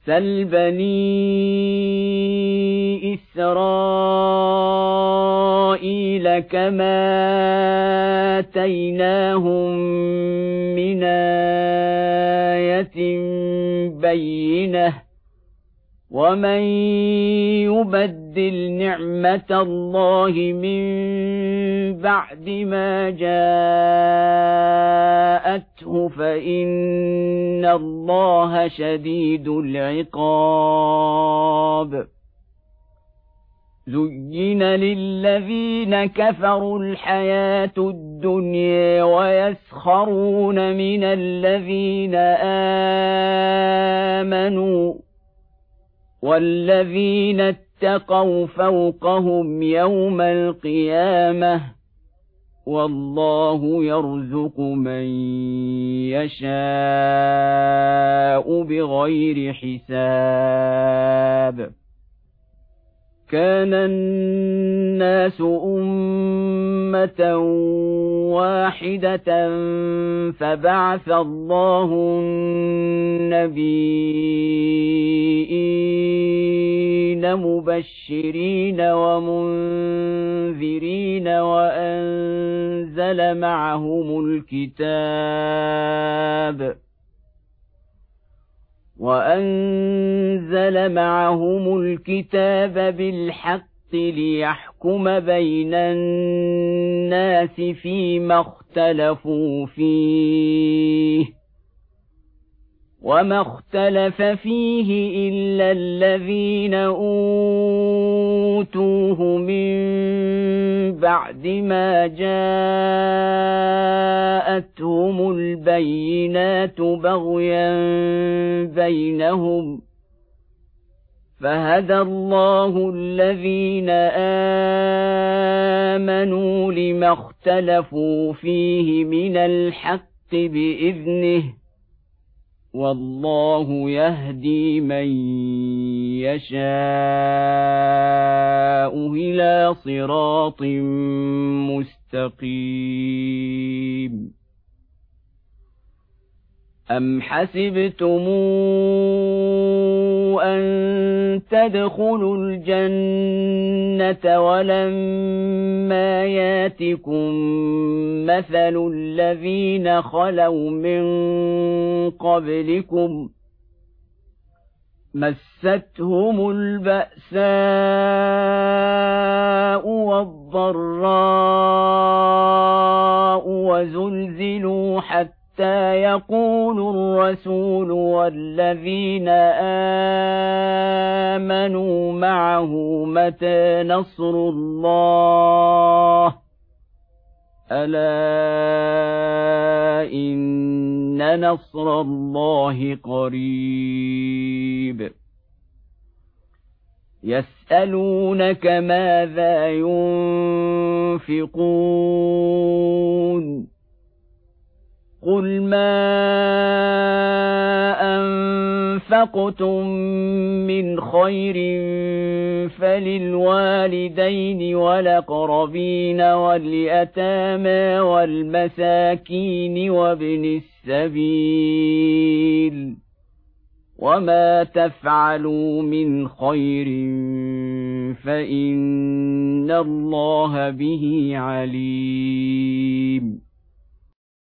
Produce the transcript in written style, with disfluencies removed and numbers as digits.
سل بني إسرائيل كما آتيناهم من آية بينة ومن يبدل نعمة الله من بعد ما جاءته فإن الله شديد العقاب زين للذين كفروا الحياة الدنيا ويسخرون من الذين آمنوا والذين اتقوا فوقهم يوم القيامة والله يرزق من يشاء بغير حساب كان الناس أمة واحدة فبعث الله النبيين مبشرين ومنذرين وأنزل معهم الكتاب بالحق ليحكم بين الناس فيما اختلفوا فيه وما اختلف فيه إلا الذين أوتوه من بعد ما جاءتهم البينات بغيا بينهم فهدى الله الذين آمنوا لما اختلفوا فيه من الحق بإذنه والله يهدي من يشاء إلى صراط مستقيم أم حسبتم أن تدخلوا الجنة ولما ياتكم مثل الذين خلوا من قبلكم مستهم البأساء والضراء وزلزلوا حتى يقول الرسول والذين آمنوا معه متى نصر الله ألا إن نصر الله قريب يسألونك ماذا ينفقون قل ما أنفقتم من خير فللوالدين والأقربين واليتامى والمساكين وابن السبيل وما تفعلوا من خير فإن الله به عليم